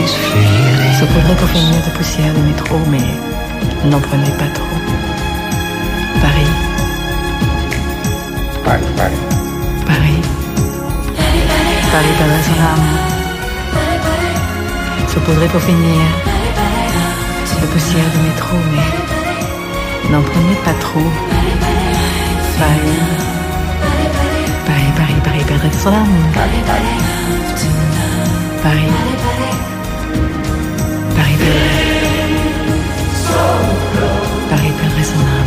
Saupoudrez pour finir de poussière de métro, mais n'en prenez pas trop. Paris. Paris. Paris. Paris perdrait son âme. Saupoudrez pour finir de poussière de métro, mais n'en prenez pas trop. Paris. Paris perdrait son âme. Paris perdrait. Paris perdrait son âme.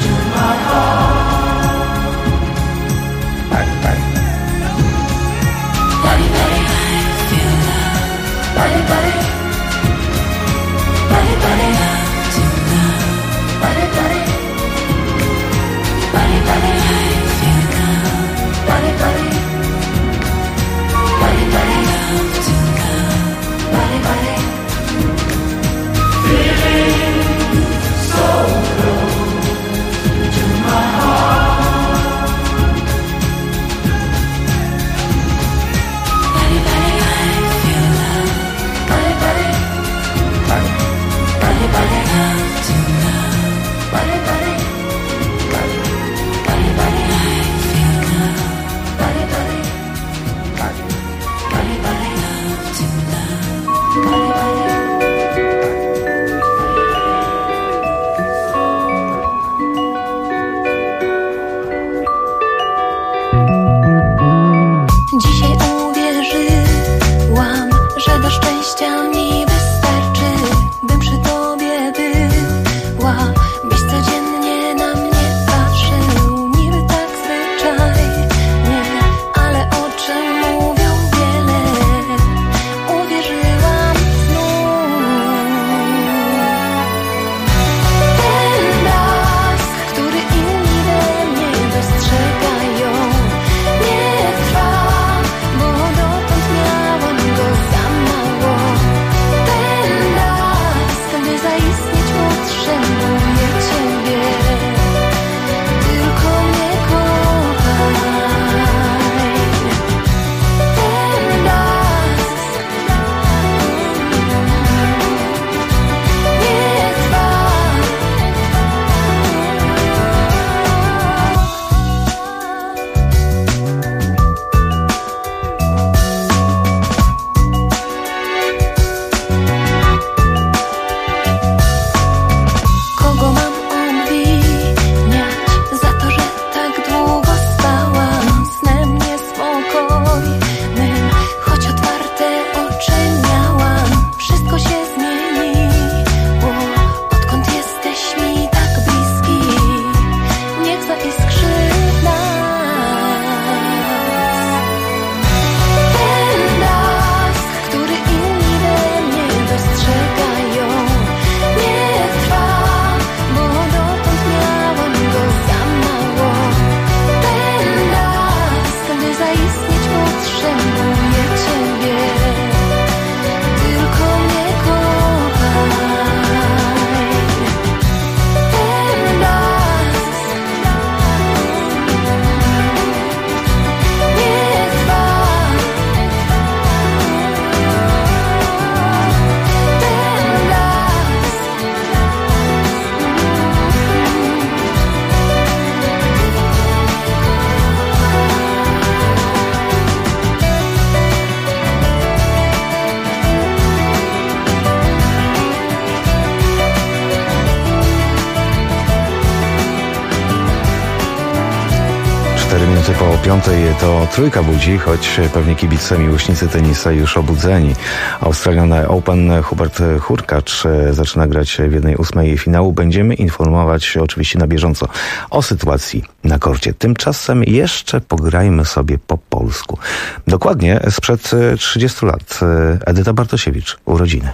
Po 5:00 to trójka budzi, choć pewnie kibice, miłośnicy tenisa już obudzeni. Australian Open Hubert Hurkacz zaczyna grać w 1/8 finału. Będziemy informować oczywiście na bieżąco o sytuacji na korcie. Tymczasem jeszcze pograjmy sobie po polsku. Dokładnie sprzed 30 lat. Edyta Bartosiewicz, urodziny.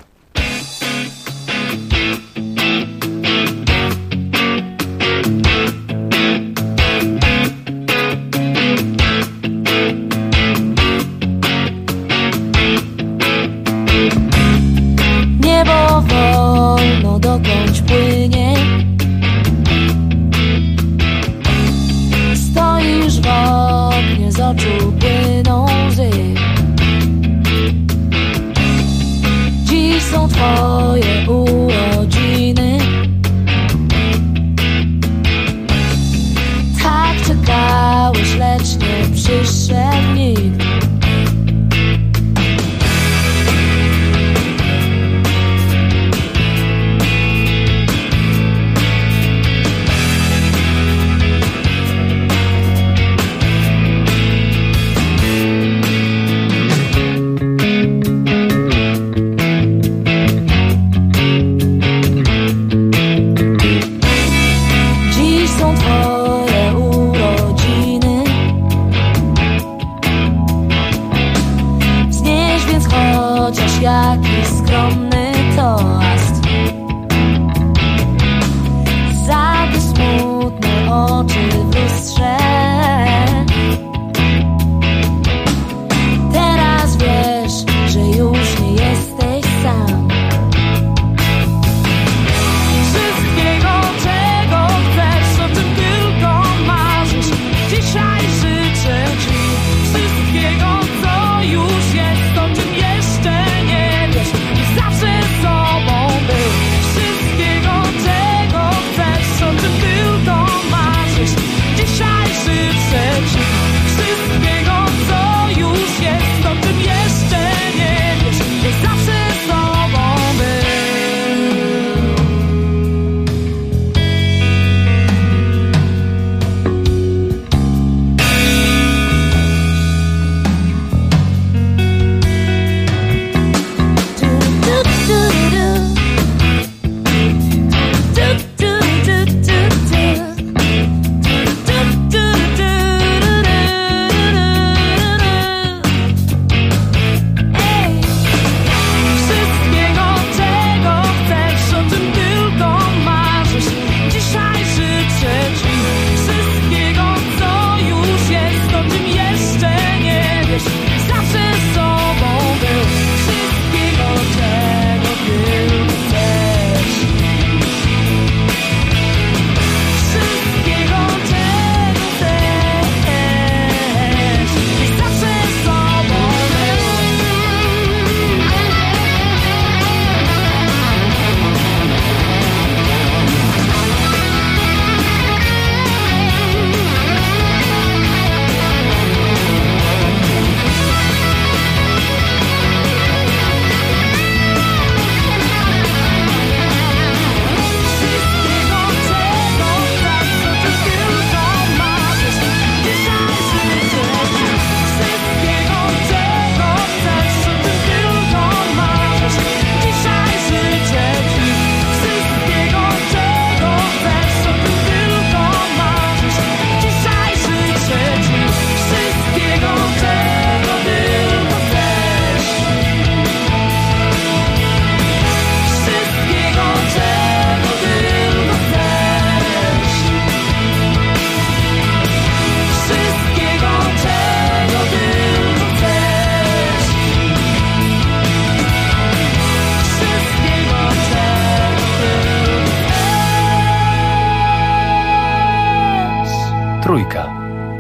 Płyną łzy. Dziś są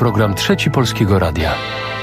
program Trzeci Polskiego Radia.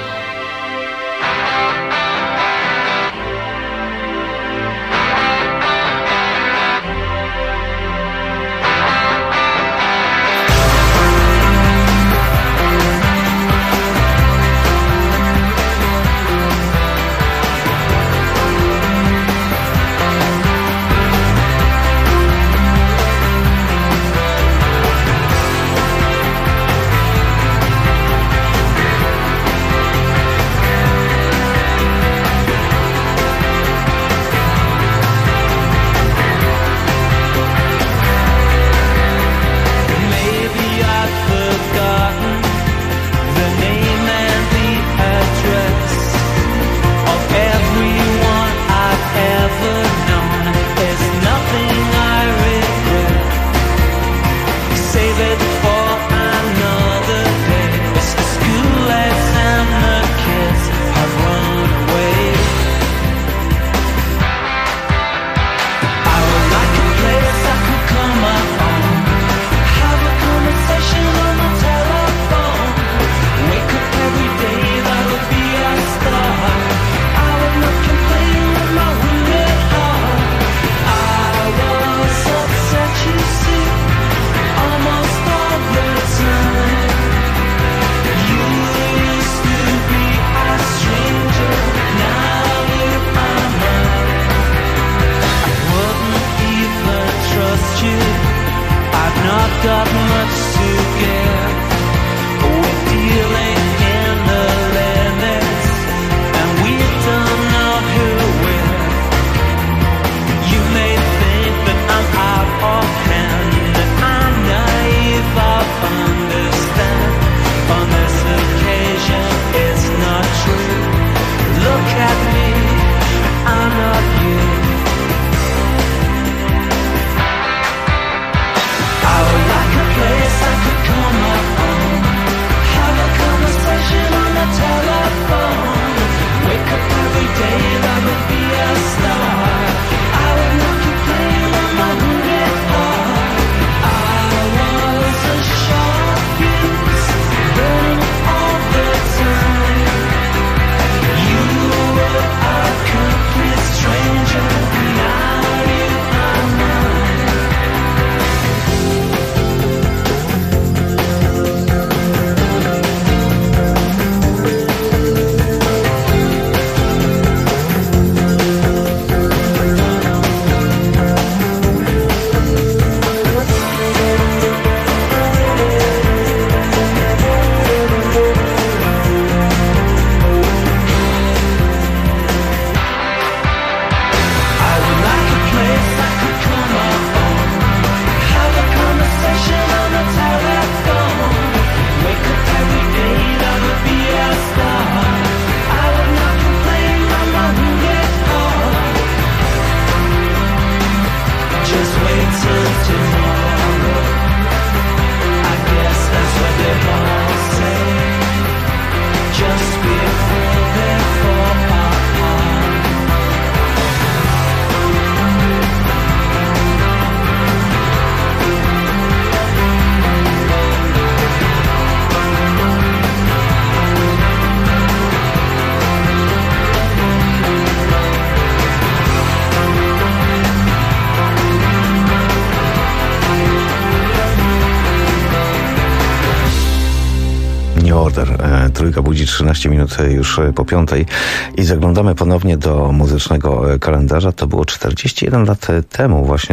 Trójka budzi 13 minut już po 5 i zaglądamy ponownie do muzycznego kalendarza. To było 41 lat temu, właśnie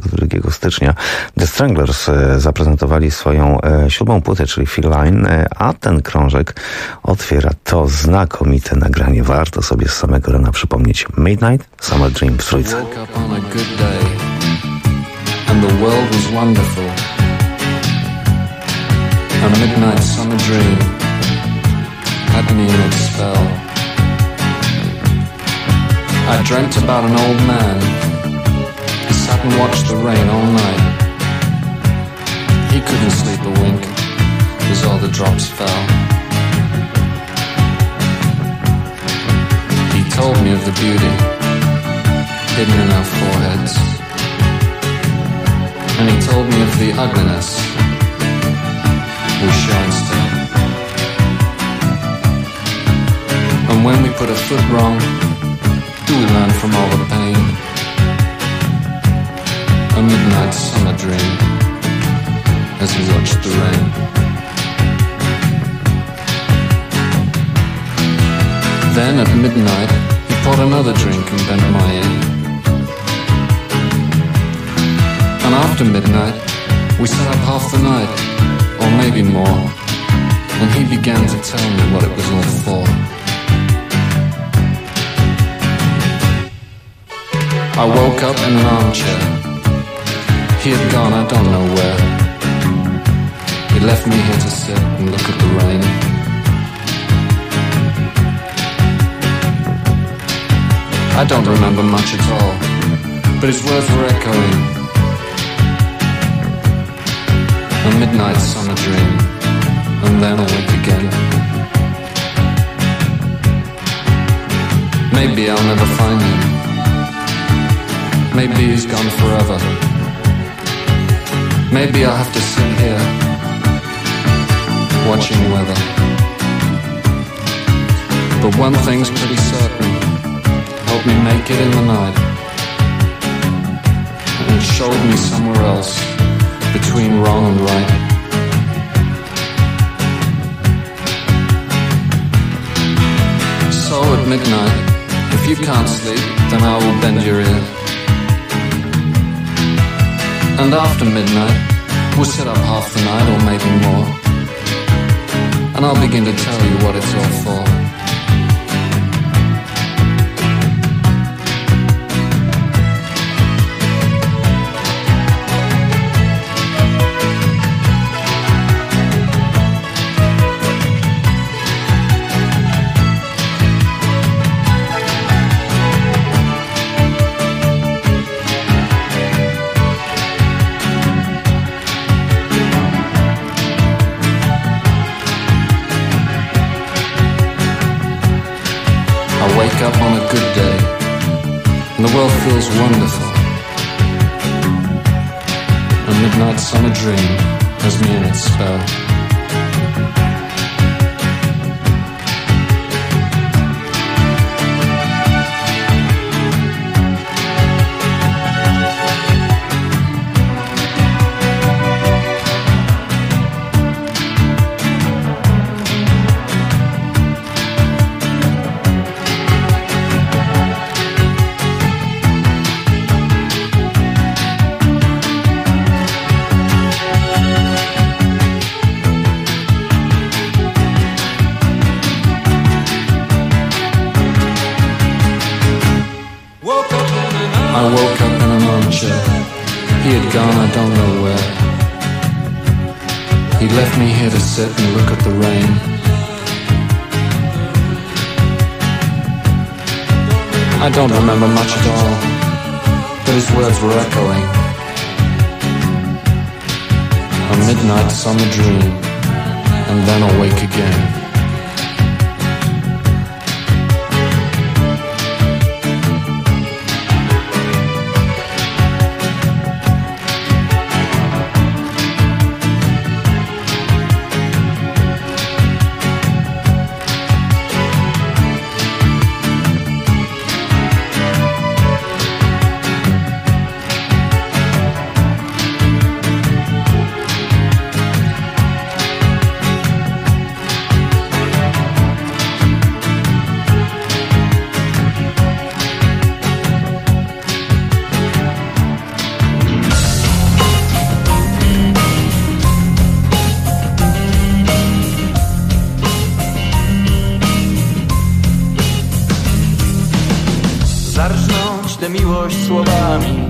22 stycznia. The Stranglers zaprezentowali swoją 7. płytę, czyli Feel Line, a ten krążek otwiera to znakomite nagranie. Warto sobie z samego rana przypomnieć. Midnight Summer Dream w Trójce. A midnight summer dream had me in its spell. I dreamt about an old man. He sat and watched the rain all night. He couldn't sleep a wink as all the drops fell. He told me of the beauty hidden in our foreheads, and he told me of the ugliness we shine still. put a foot wrong? Do we learn from all the pain? A midnight summer dream as he watched the rain. Then at midnight he poured another drink and bent my ear. And after midnight we sat up half the night, or maybe more, and he began to tell me what it was all for. I woke up in an armchair. He had gone I don't know where. He left me here to sit and look at the rain. I don't remember much at all, but his words were echoing. A midnight summer dream, and then awake again. Maybe I'll never find him. Maybe he's gone forever. Maybe I'll have to sit here, watching weather. But one thing's pretty certain, help me make it in the night. And it showed me somewhere else, between wrong and right. So at midnight, if you can't sleep, then I will bend your ear. And after midnight, we'll sit up half the night or maybe more. And I'll begin to tell you what it's all for. Up on a good day, and the world feels wonderful. A midnight summer dream has me in its spell. I woke up in an armchair. He had gone I don't know where. He left me here to sit and look at the rain. I don't remember much at all, but his words were echoing. A midnight summer dream, and then awake again. Zarżnąć tę miłość słowami,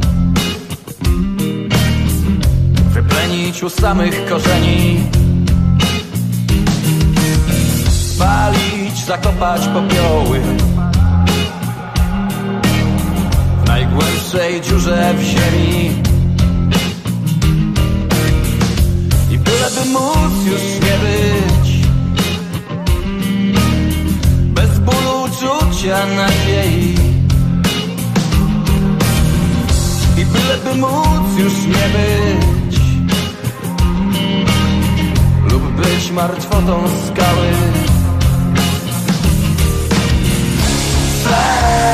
wyplenić u samych korzeni, spalić, zakopać popioły w najgłębszej dziurze w ziemi. I byleby móc już nie być bez bólu, uczucia, nadziei. I byleby móc już nie być lub być martwotą skały.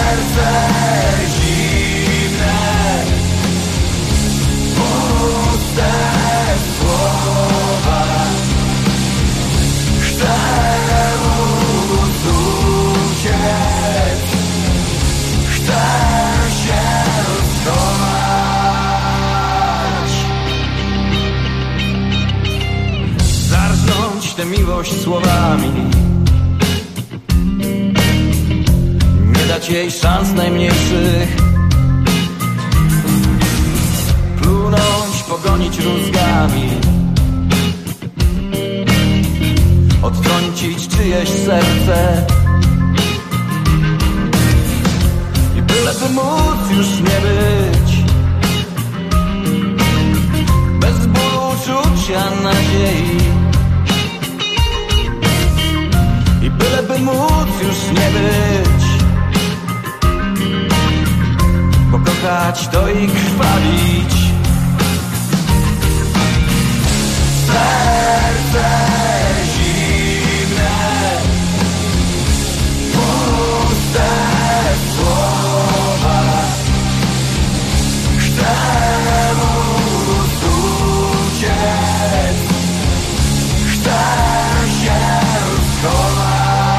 Tę miłość słowami, nie dać jej szans najmniejszych, plunąć, pogonić rózgami, odtrącić czyjeś serce i byleby móc już nie być bez bólu, uczucia, nadziei. I byleby móc już nie być, pokochać to i krwawić. Serce zimne, puste słowa, chcę móc uciec, chcę się schować.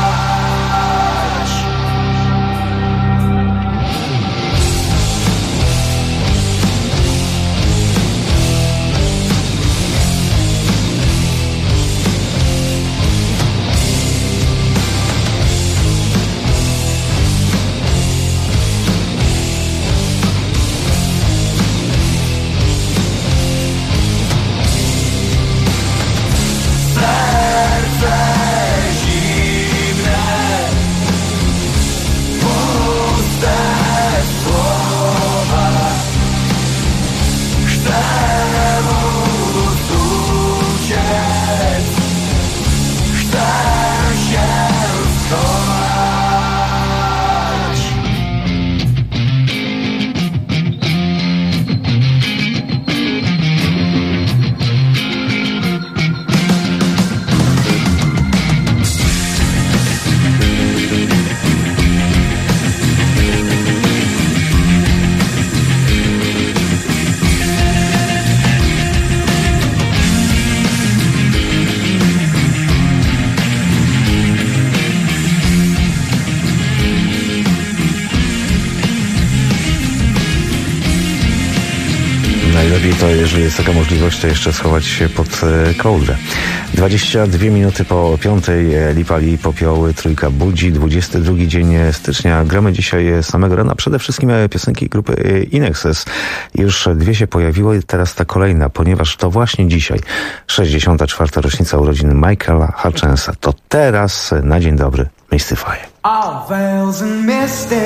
Najlepiej to, jeżeli jest taka możliwość, to jeszcze schować się pod kołdrę. 22 minuty po 5, Lipali, Popioły, Trójka budzi, 22 dzień stycznia. Gramy dzisiaj z samego rana przede wszystkim piosenki grupy Inexes. Już 2 się pojawiły, teraz ta kolejna, ponieważ to właśnie dzisiaj 64. rocznica urodzin Michaela Hutchensa. To teraz na dzień dobry Mystify. All veils and misty,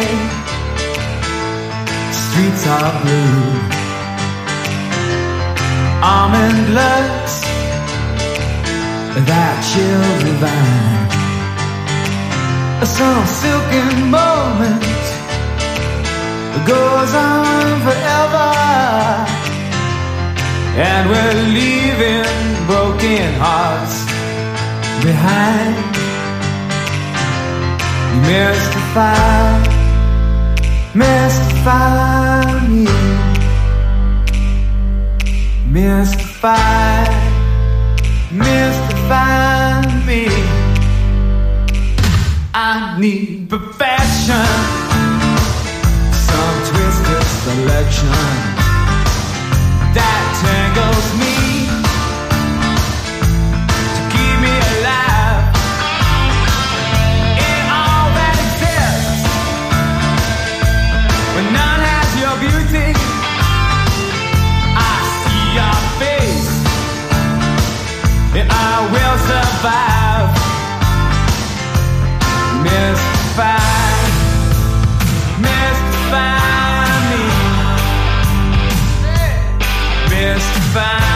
streets are blue. Almond looks, that chill divine. Some silken moment goes on forever, and we're leaving broken hearts behind. Mystify, mystify me. Mystify, mystify me. I need perfection, some twisted selection that tangles me to keep me alive in all that exists. When none has your beauty, your face, and I will survive. Mystify, mystify me. Mystify.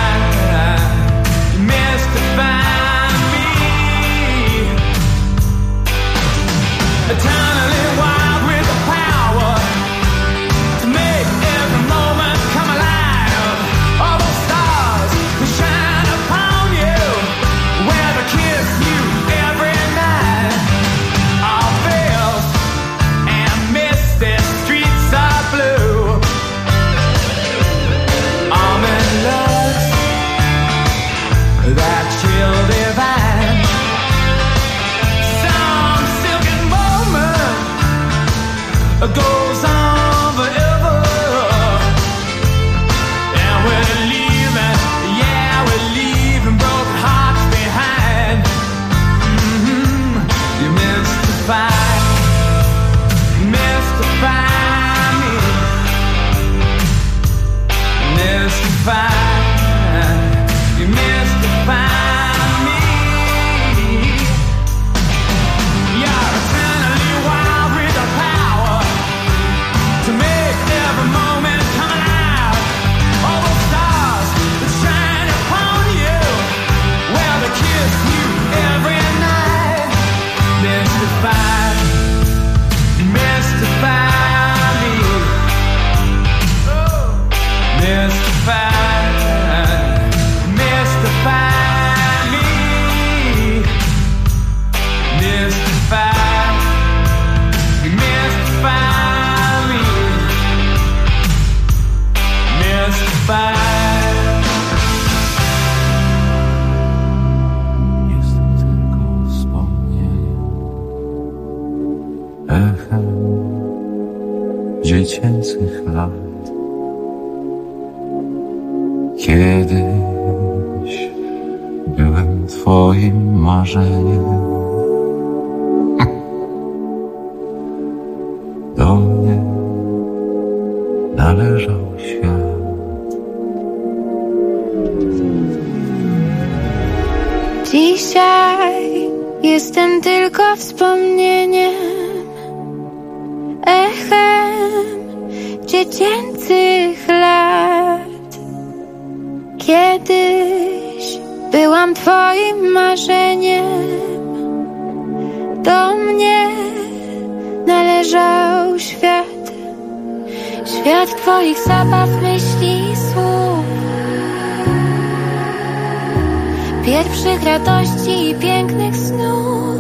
dziecięcych lat. Kiedyś byłem twoim marzeniem. Do mnie należał świat. Dzisiaj jestem tylko wspomnieniem, echem dziecięcych lat. Kiedyś byłam twoim marzeniem, do mnie należał świat. Świat twoich zabaw, myśli i słów, pierwszych radości i pięknych snów.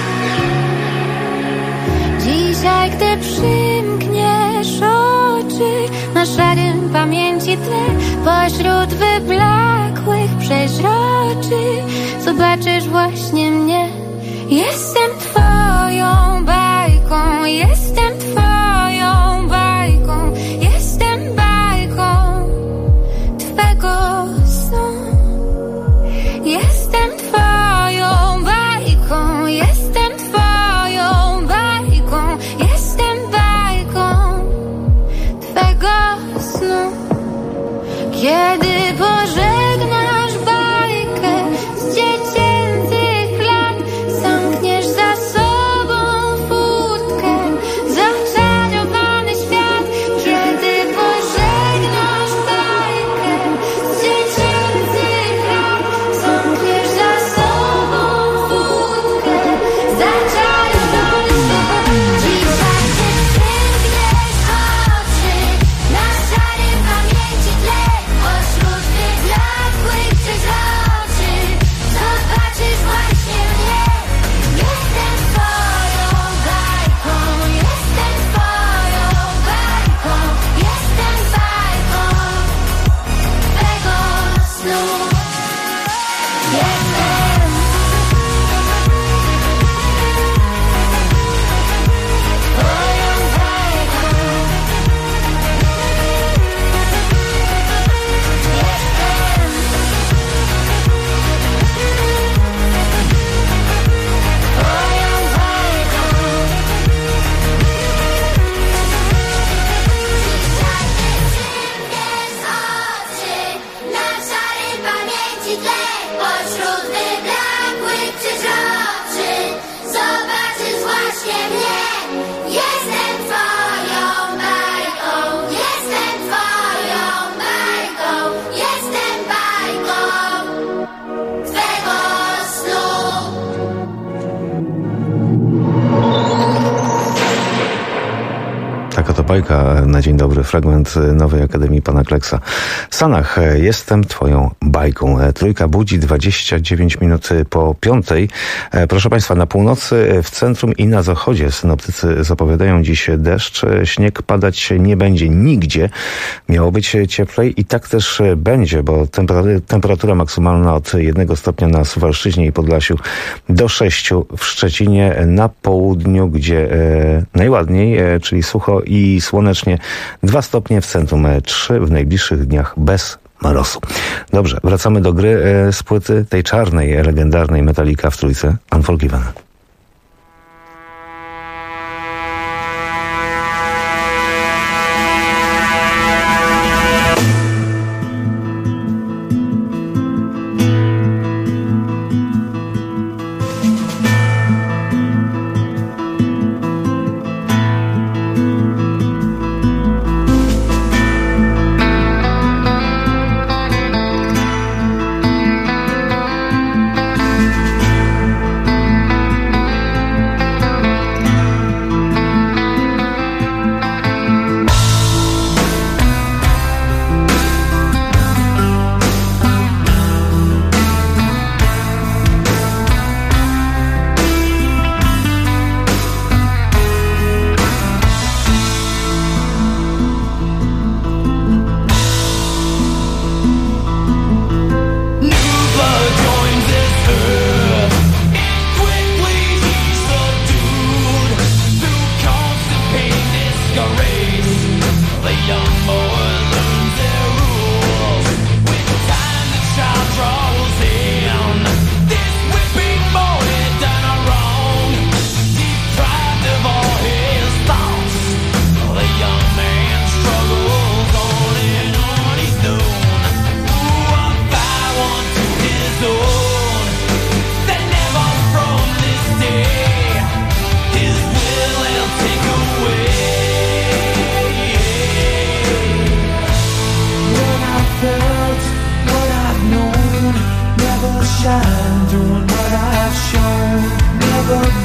Dzisiaj, gdy przymkniesz oczy, na szarym pamięci tle, pośród wyblakłych przeźroczy, zobaczysz właśnie mnie. Jestem twoją bajką, jestem twoją bajką, jestem bajką twego snu. Jestem twoją bajką, jestem twoją bajką, jestem bajką twego snu. Kiedy pożegnasz bajkę z dziecięcych lat, zamkniesz za sobą furtkę, zaczarowany świat. Kiedy pożegnasz bajkę z dziecięcych lat, zamkniesz za sobą furtkę, zaczarowany świat. Dzisiaj, gdy przymkniesz oczy, na szarym pamięci tle, pośród wyblakłych przeźroczy, zobaczysz właśnie mnie. Jestem twoją bajką, jestem twoją bajką, jestem bajką twego snu. Jestem twoją bajką. Pośród wyblakłych przeźroczy, zobaczysz właśnie mnie. Jestem twoją bajką, jestem twoją bajką, jestem bajką twego snu. Taka to bajka na dzień dobry, fragment Nowej Akademii Pana Kleksa. Sanach, jestem twoją bajką. Trójka budzi 29 minut po 5. Proszę Państwa, na północy, w centrum i na zachodzie synoptycy zapowiadają dziś deszcz. Śnieg padać nie będzie nigdzie. Miało być cieplej i tak też będzie, bo temperatura maksymalna od 1 stopnia na Suwalszczyźnie i Podlasiu do 6 w Szczecinie, na południu, gdzie najładniej, czyli sucho i słonecznie, 2 stopnie, w centrum 3, w najbliższych dniach bez mrozu. Dobrze, wracamy do gry z płyty tej czarnej, legendarnej Metallica w trójce, Unforgiven.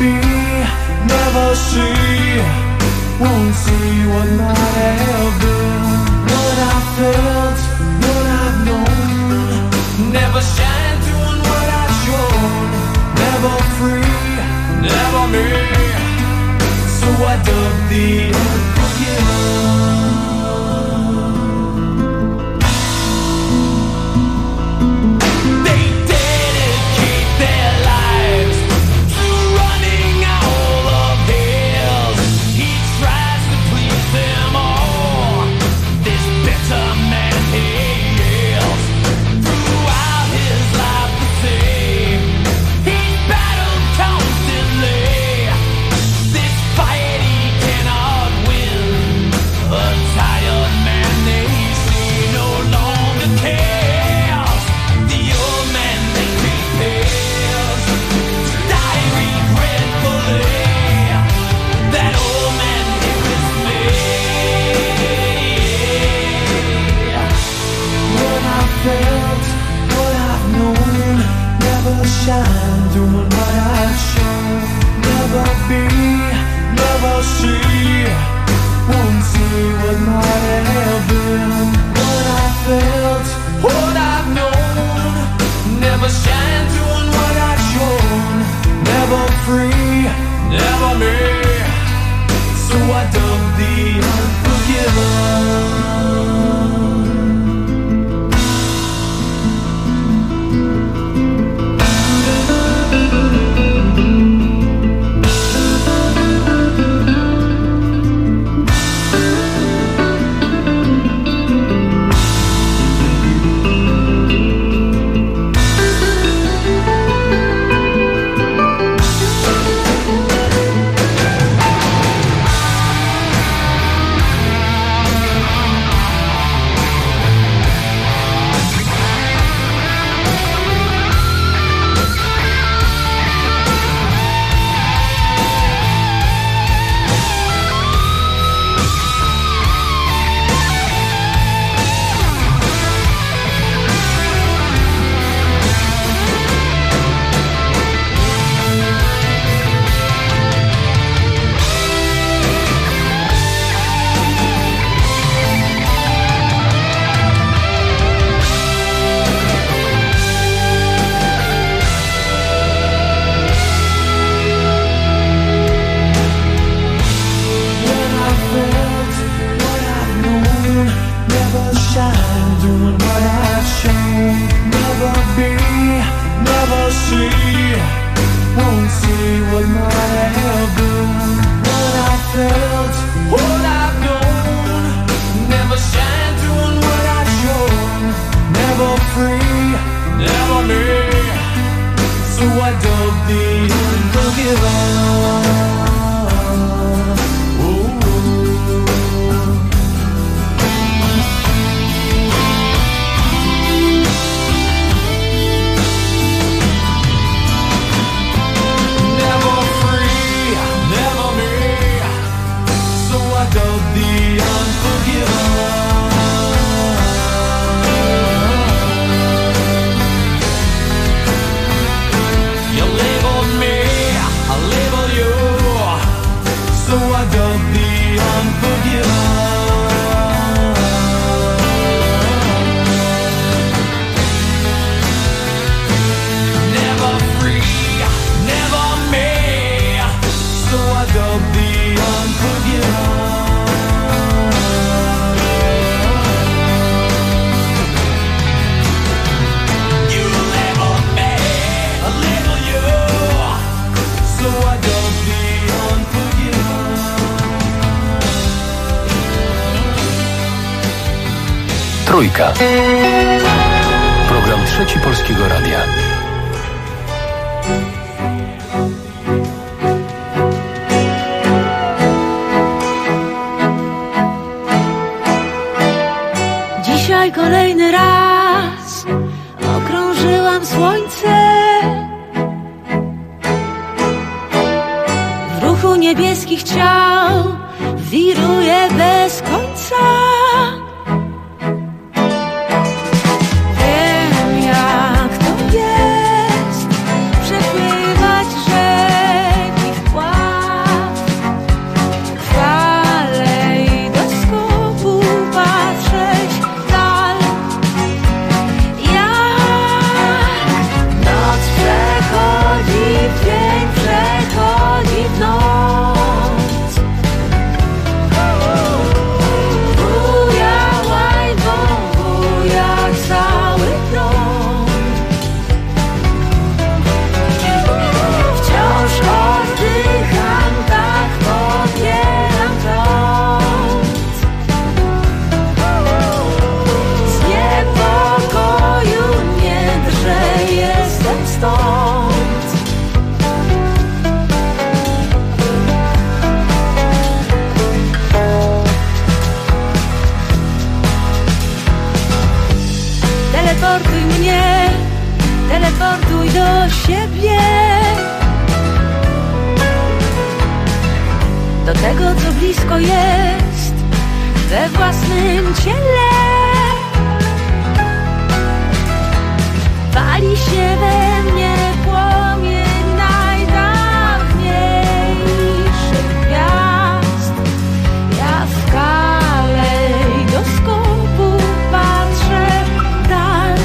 be, never see, won't see what might have been. What I felt, what I've known, never shine doing what I've shown. Never free, never me, so I dug the unforgiven. Shine, doing what I've shown. Never be, never see, won't see what might have been. What I felt, what I've known, never shine, doing what I've shown. Never free, never me, so I dug the unforgiven. Trójka. Program Trzeci Polskiego Radia. Dzisiaj kolejny raz okrążyłam słońce. W ruchu niebieskich ciał wiruje bez końca. Wiem, jak to jest przepływać rzeki w we własnym ciele. Pali się we mnie płomień najdawniejszych gwiazd. Ja w kalejdoskopu patrzę w dal.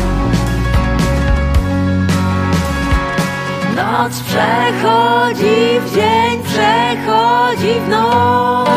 Noc przechodzi w dzień, przechodzi w noc.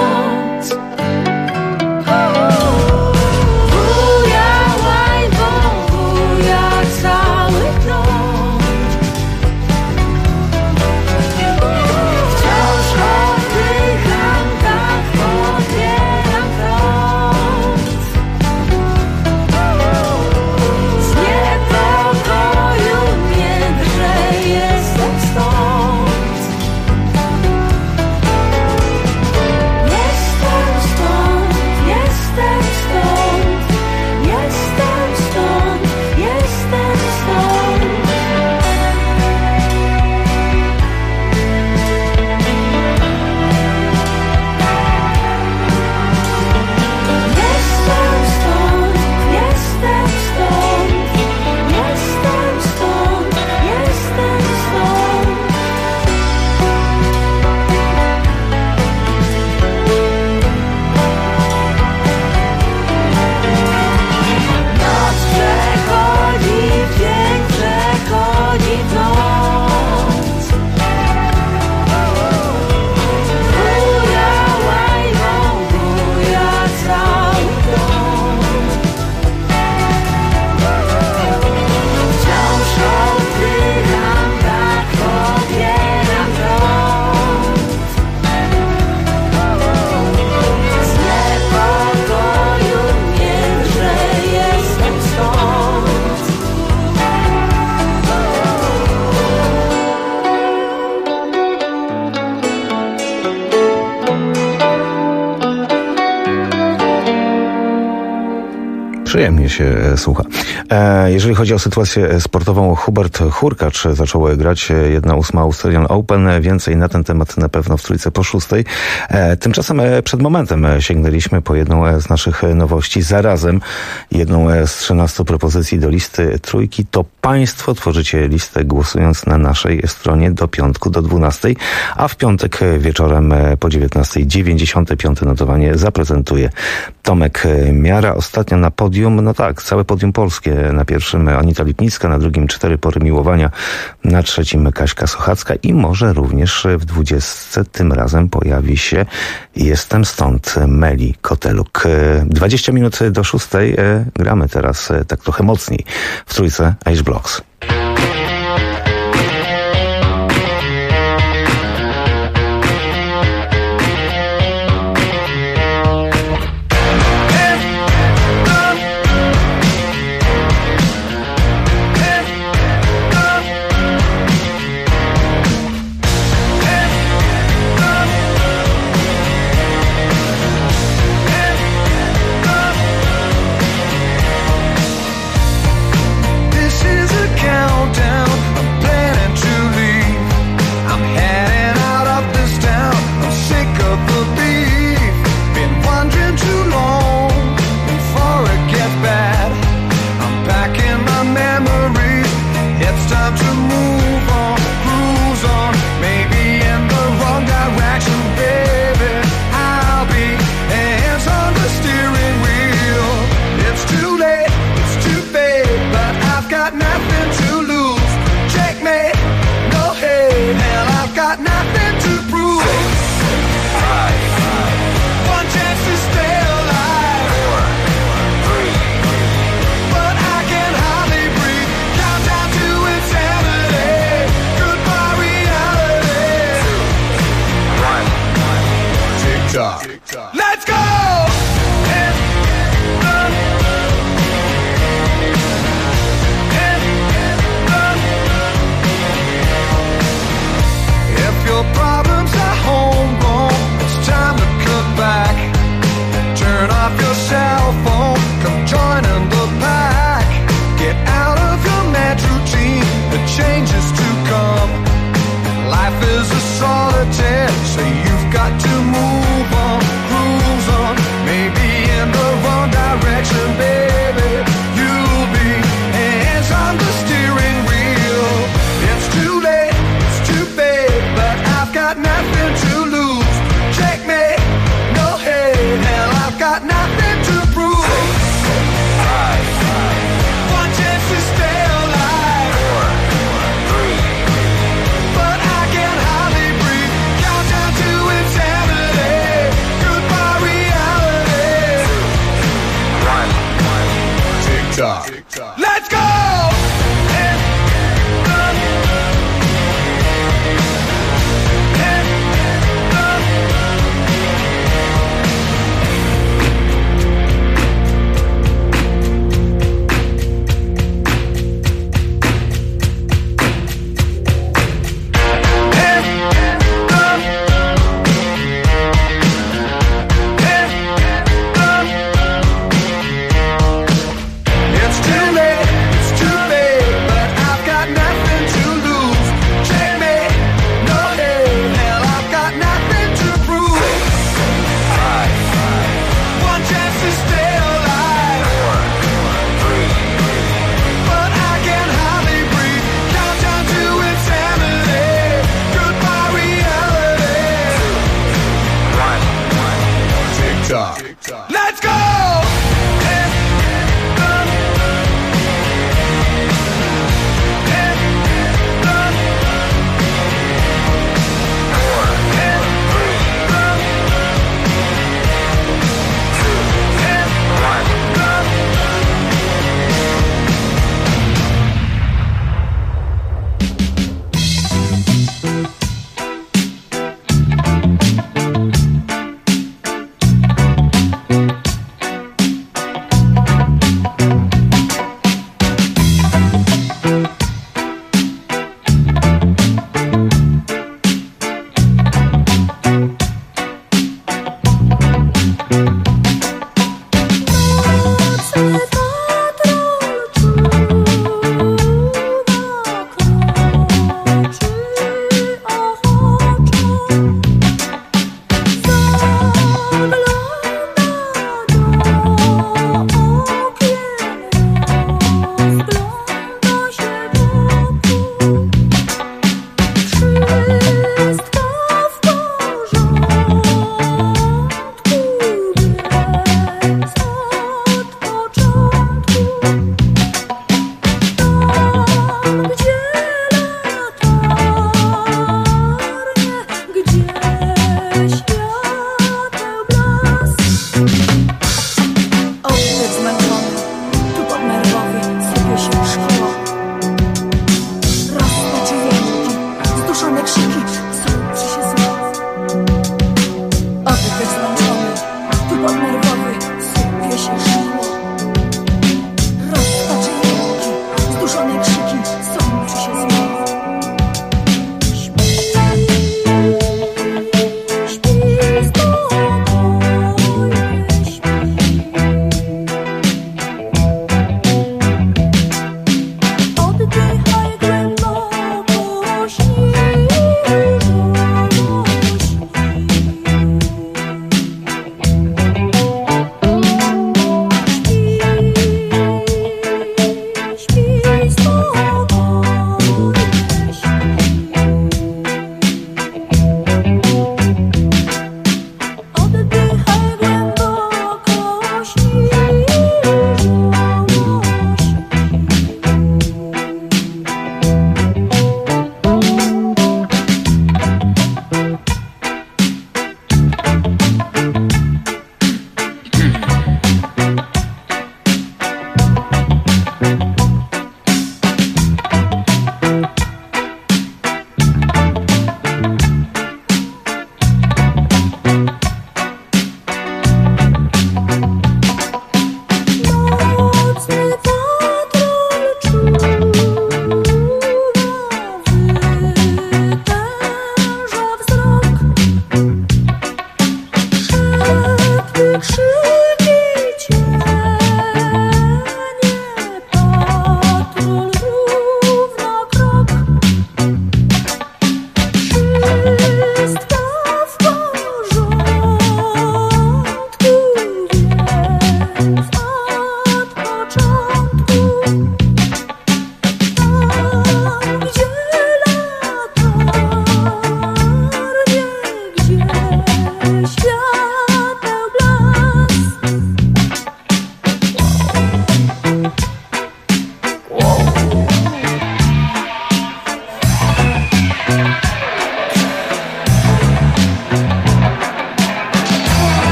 Przyjemnie się słucha. Jeżeli chodzi o sytuację sportową, Hubert Hurkacz zaczął grać 1/8 Australian Open. Więcej na ten temat na pewno w Trójce po 6. Tymczasem przed momentem sięgnęliśmy po jedną z naszych nowości. Zarazem jedną z 13 propozycji do listy Trójki. To Państwo tworzycie listę głosując na naszej stronie do piątku do 12, a w piątek wieczorem po 19:00 95. notowanie zaprezentuje Tomek Miara. Ostatnio na podium, no tak, całe podium polskie. Na pierwszym Anita Lipnicka, na drugim 4 pory miłowania, na trzecim Kaśka Sochacka i może również w 20 tym razem pojawi się Jestem stąd Meli Koteluk. 20 minut do 6. Gramy teraz tak trochę mocniej w Trójce H-Blocks. Let's go! If your problems are homegrown, it's time to cut back. Turn off your cell phone, come join in the pack. Get out of your mad routine, the changes to come. Life is a solitaire, so you've got to move on, cruise on. Maybe in got nothing to lose. Checkmate, no hate, hell, I've got nothing to prove. 6, 5, 1 chance to stay alive. 4, 3, but I can hardly breathe. Count down to insanity. Goodbye reality. 2, 1, tick tock. Let's go.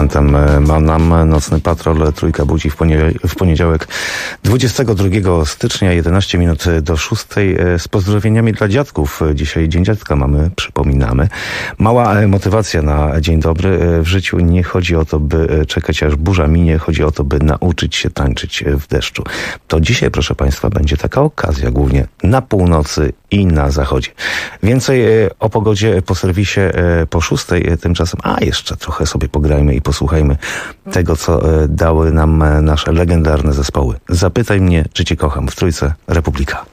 muzykantem. Ma nam Nocny Patrol, Trójka budzi w poniedziałek 22 stycznia, 11 minut do 6. Z pozdrowieniami dla dziadków. Dzisiaj Dzień Dziadka mamy, przypominamy. Mała motywacja na dzień dobry. W życiu nie chodzi o to, by czekać aż burza minie, chodzi o to, by nauczyć się tańczyć w deszczu. To dzisiaj, proszę Państwa, będzie taka okazja, głównie na północy i na zachodzie. Więcej o pogodzie po serwisie po 6. Tymczasem, jeszcze trochę sobie pograjmy i posłuchajmy tego, co dały nam nasze legendarne zespoły. Zapytaj mnie, czy Cię kocham w Trójce Republika.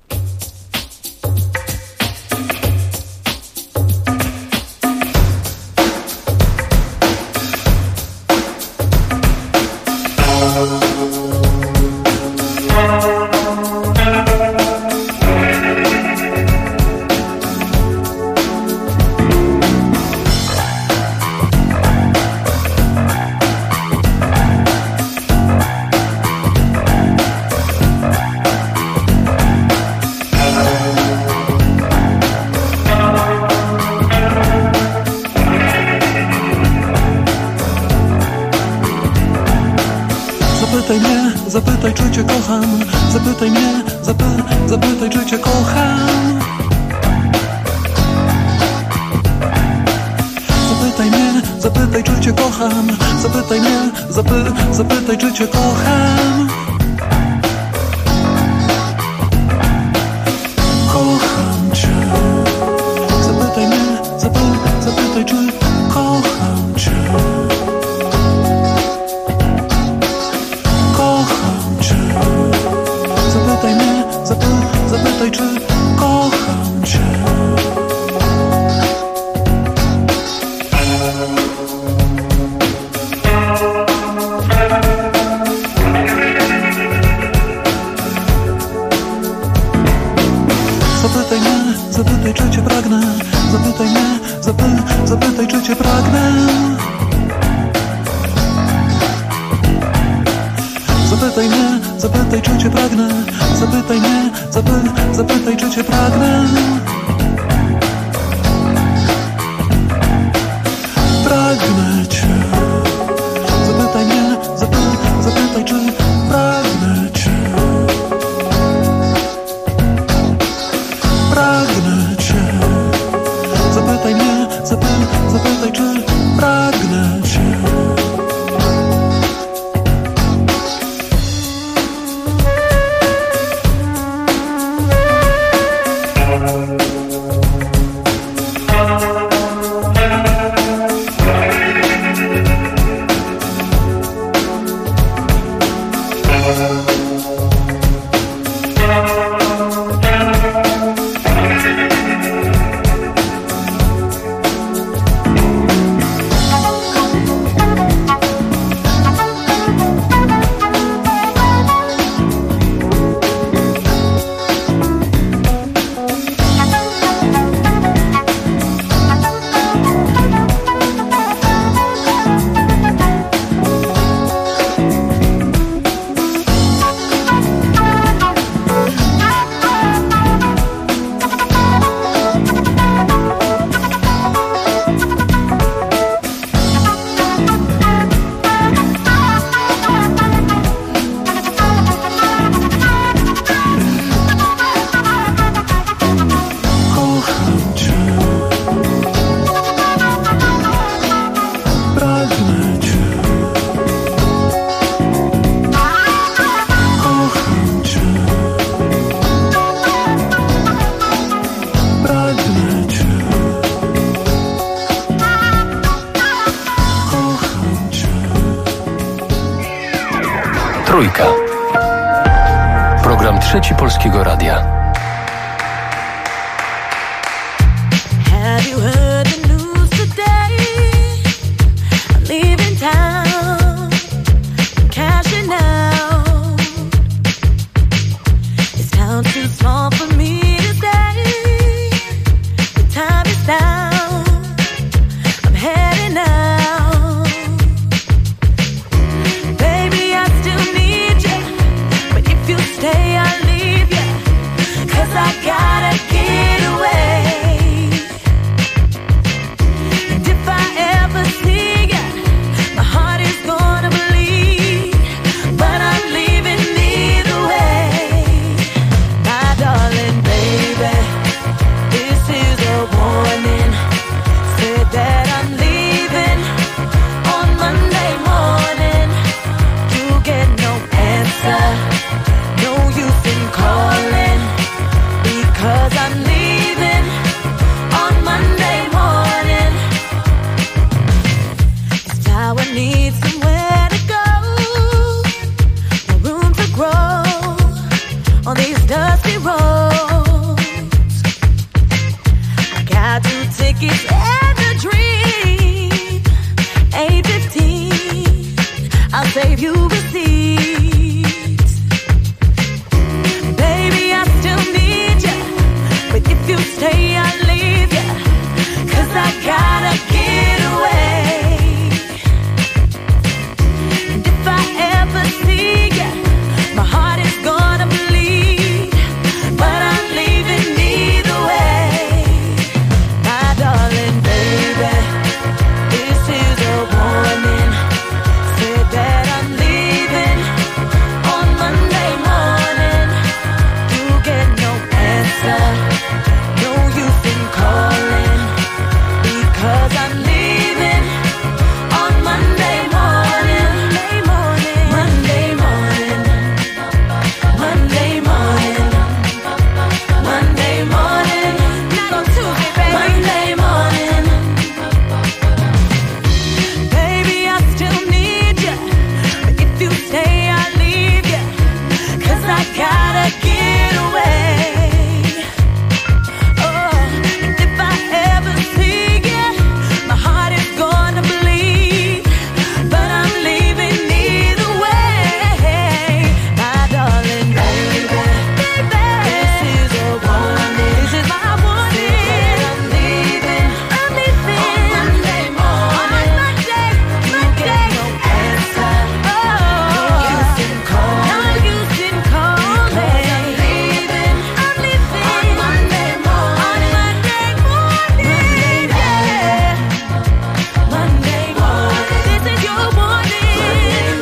Zapytaj, czy Cię kocham. Zapytaj mnie, zapytaj, czy Cię kocham. Zapytaj mnie, zapytaj, czy Cię kocham. Zapytaj mnie, zapytaj, czy Cię kocham. Kocham Cię. Zapytaj mnie, zapytaj, czy kocham Cię. Zapytaj mnie, zapytaj, czy kocham Cię. Zapytaj mnie, zapytaj, czy Cię pragnę. Zapytaj mnie, zapytaj, czy Cię pragnę. Zapytaj mnie, zapytaj, czy Cię pragnę. Zapytaj mnie, zapytaj, czy Cię pragnę. Pragnę Cię. Zapytaj mnie, zapytaj, czy pragnę Cię. Pragnę Cię. Zapytaj mnie, zapytaj, czy pragnę Cię. Trójka. Program Trzeci Polskiego Radia. My dusty roads. I got 2 tickets and a dream. 8:15, I'll save you receipts. Baby, I still need you, but if you stay, I'll leave you. 'Cause I gotta get away. And if I ever see you, my heart is gonna bleed, but I'm leaving either way. My darling baby, this is a warning. Said that I'm leaving on Monday morning. You get no answer, no use in calling, because I'm leaving on Monday morning. Monday morning, Monday morning, Monday morning, not on Tuesday, baby. Monday morning. Baby, I still need you, but if you stay, I'll leave you. 'Cause I gotta get away. Oh, and if I ever see you, my heart is gonna bleed, but I'm leaving either way. My darling baby, this is a warning. This is my warning. I'm leaving on Monday morning. On Monday. You get no answer. Oh, no use in calling. I'm leaving on Monday morning. Yeah. Monday morning. This is your warning.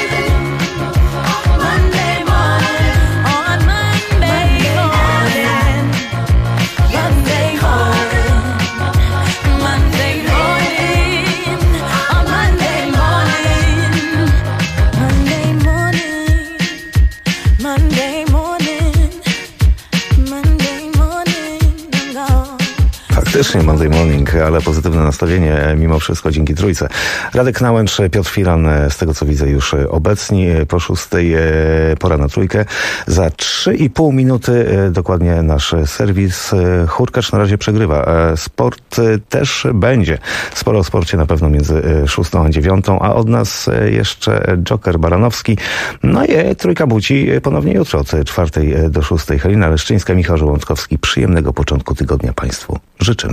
Monday morning. On Monday morning. Monday morning. Monday morning. On Monday morning. Monday morning. Monday morning. Monday morning. I'm gone. Faktycznie Monday Morning, ale pozytywne nastawienie mimo wszystko dzięki Trójce. Radek Nałęcz, Piotr Filan, z tego co widzę już obecni. Po 6:00 pora na Trójkę. Za 3,5 minuty dokładnie nasz serwis. Hurkacz na razie przegrywa. Sport też będzie. Sporo o sporcie na pewno między 6:00 a 9:00, a od nas jeszcze Joker Baranowski. No i Trójka Buci ponownie jutro od 4:00 do 6:00. Halina Leszczyńska, Michał Żołądkowski. Przyjemnego początku tygodnia Państwu życzymy.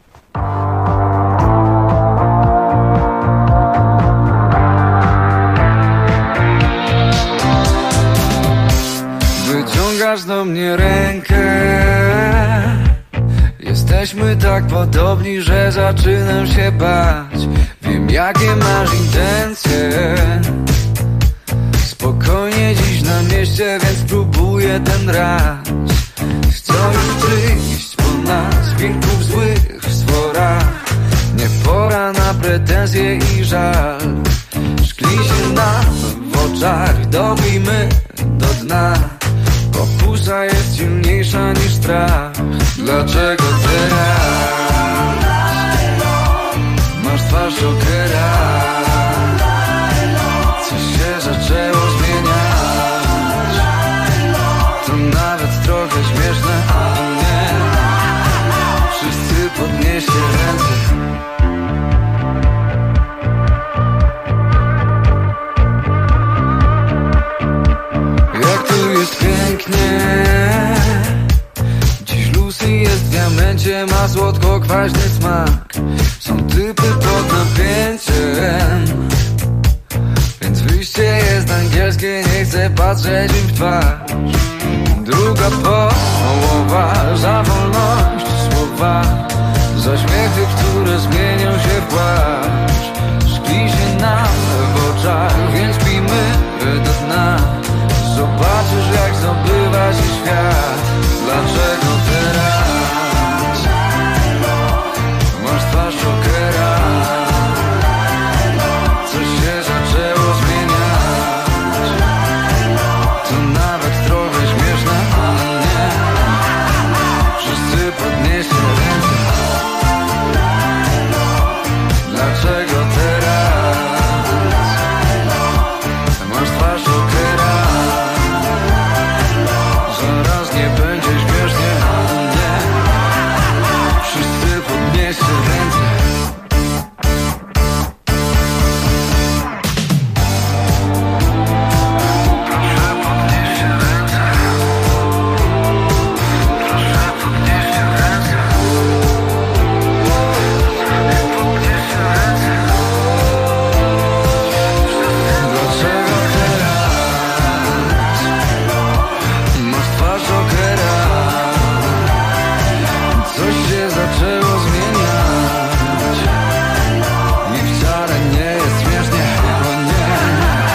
Wyciągasz do mnie rękę. Jesteśmy tak podobni, że zaczynam się bać. Wiem, jakie masz intencje. Spokojnie dziś na mieście, więc spróbuję ten raz. Chcę już przyjść po nas, wieków złych w sworach. Nie pora na pretensje i żal. Szkli się nam w oczach, dobijmy do dna. Pokusa jest silniejsza niż strach. Dlaczego teraz masz twarz Jokera? Coś się zaczęło zmieniać. To nawet trochę śmieszne, ale nie. Wszyscy podnieście ręce. Jak tu jest pięknie. Dziś Lucy jest w diamencie, ma słodko-kwaśny smak. Są typy pod napięciem, więc wyjście jest angielskie, nie chcę patrzeć im w twarz. Druga połowa, za wolność słowa, za śmiechy, które zmienią